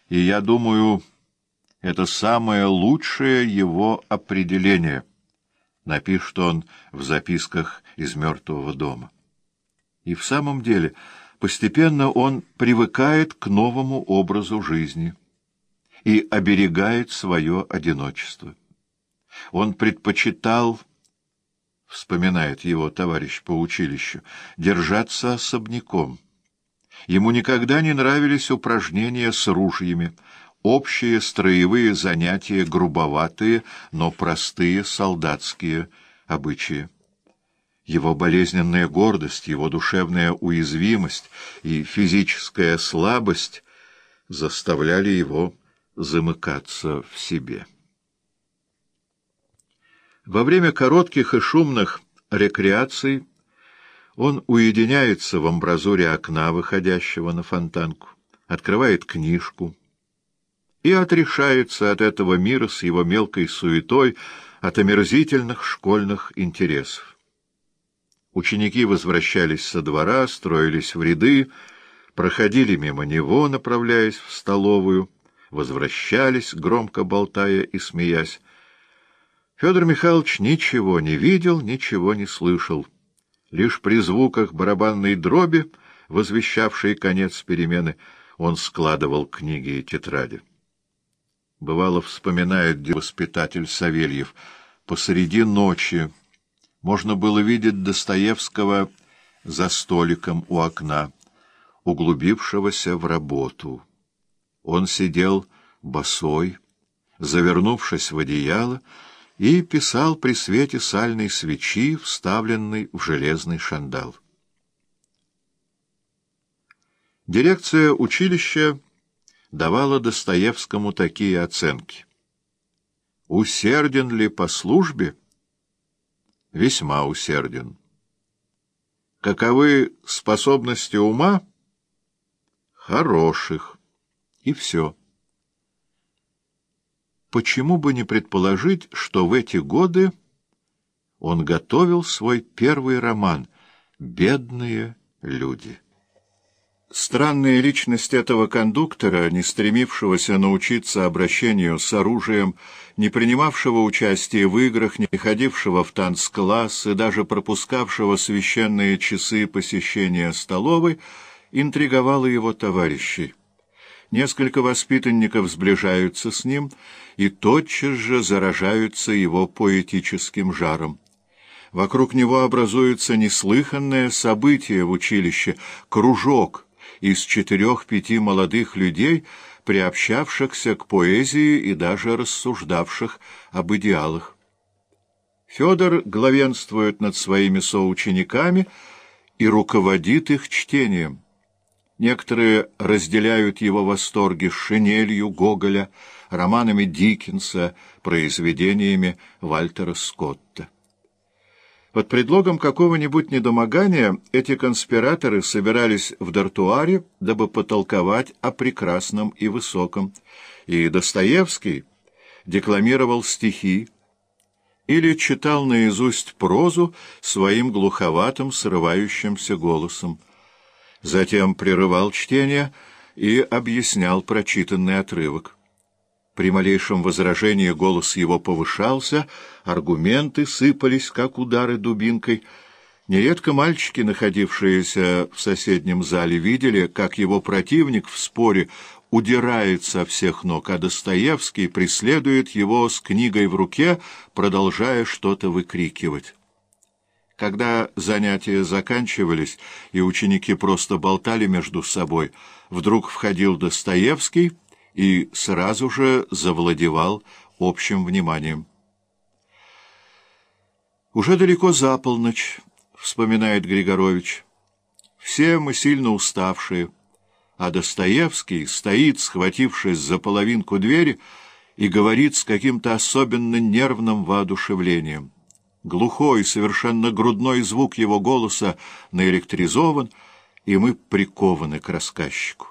И я думаю, это самое лучшее его определение, напишет он в записках из «Мертвого дома». И в самом деле, постепенно он привыкает к новому образу жизни и оберегает свое одиночество. Он предпочитал, вспоминает его товарищ по училищу, держаться особняком. Ему никогда не нравились упражнения с ружьями, общие строевые занятия, грубоватые, но простые солдатские обычаи. Его болезненная гордость, его душевная уязвимость и физическая слабость заставляли его замыкаться в себе. Во время коротких и шумных рекреаций он уединяется в амбразуре окна, выходящего на фонтанку, открывает книжку и отрешается от этого мира с его мелкой суетой, от омерзительных школьных интересов. Ученики возвращались со двора, строились в ряды, проходили мимо него, направляясь в столовую, возвращались, громко болтая и смеясь. Федор Михайлович ничего не видел, ничего не слышал. Лишь при звуках барабанной дроби, возвещавшей конец перемены, он складывал книги и тетради. Бывало, вспоминает воспитатель Савельев, посреди ночи можно было видеть Достоевского за столиком у окна, углубившегося в работу. Он сидел босой, завернувшись в одеяло, и писал при свете сальной свечи, вставленной в железный шандал. Дирекция училища давала Достоевскому такие оценки. Усерден ли по службе? Весьма усерден. Каковы способности ума? Хороших. И все. Почему бы не предположить, что в эти годы он готовил свой первый роман «Бедные люди»? Странная личность этого кондуктора, не стремившегося научиться обращению с оружием, не принимавшего участия в играх, не ходившего в танцкласс и даже пропускавшего священные часы посещения столовой, интриговала его товарищей. Несколько воспитанников сближаются с ним и тотчас же заражаются его поэтическим жаром. Вокруг него образуется неслыханное событие в училище — кружок из 4-5 молодых людей, приобщавшихся к поэзии и даже рассуждавших об идеалах. Федор главенствует над своими соучениками и руководит их чтением. Некоторые разделяют его восторги «Шинелью» Гоголя, романами Диккенса, произведениями Вальтера Скотта. Под предлогом какого-нибудь недомогания эти конспираторы собирались в дартуаре, дабы потолковать о прекрасном и высоком, и Достоевский декламировал стихи или читал наизусть прозу своим глуховатым, срывающимся голосом. Затем прерывал чтение и объяснял прочитанный отрывок. При малейшем возражении голос его повышался, аргументы сыпались, как удары дубинкой. Нередко мальчики, находившиеся в соседнем зале, видели, как его противник в споре удирает со всех ног, а Достоевский преследует его с книгой в руке, продолжая что-то выкрикивать. Когда занятия заканчивались, и ученики просто болтали между собой, вдруг входил Достоевский и сразу же завладевал общим вниманием. «Уже далеко за полночь», — вспоминает Григорович. «Все мы сильно уставшие, а Достоевский стоит, схватившись за половинку двери, и говорит с каким-то особенно нервным воодушевлением. Глухой, совершенно грудной звук его голоса наэлектризован, и мы прикованы к рассказчику».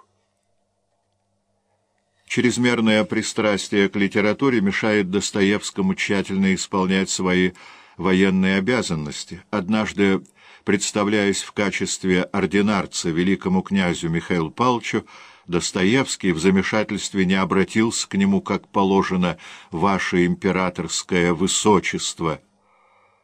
Чрезмерное пристрастие к литературе мешает Достоевскому тщательно исполнять свои военные обязанности. Однажды, представляясь в качестве ординарца великому князю Михаилу Павловичу, Достоевский в замешательстве не обратился к нему, как положено, «Ваше императорское высочество».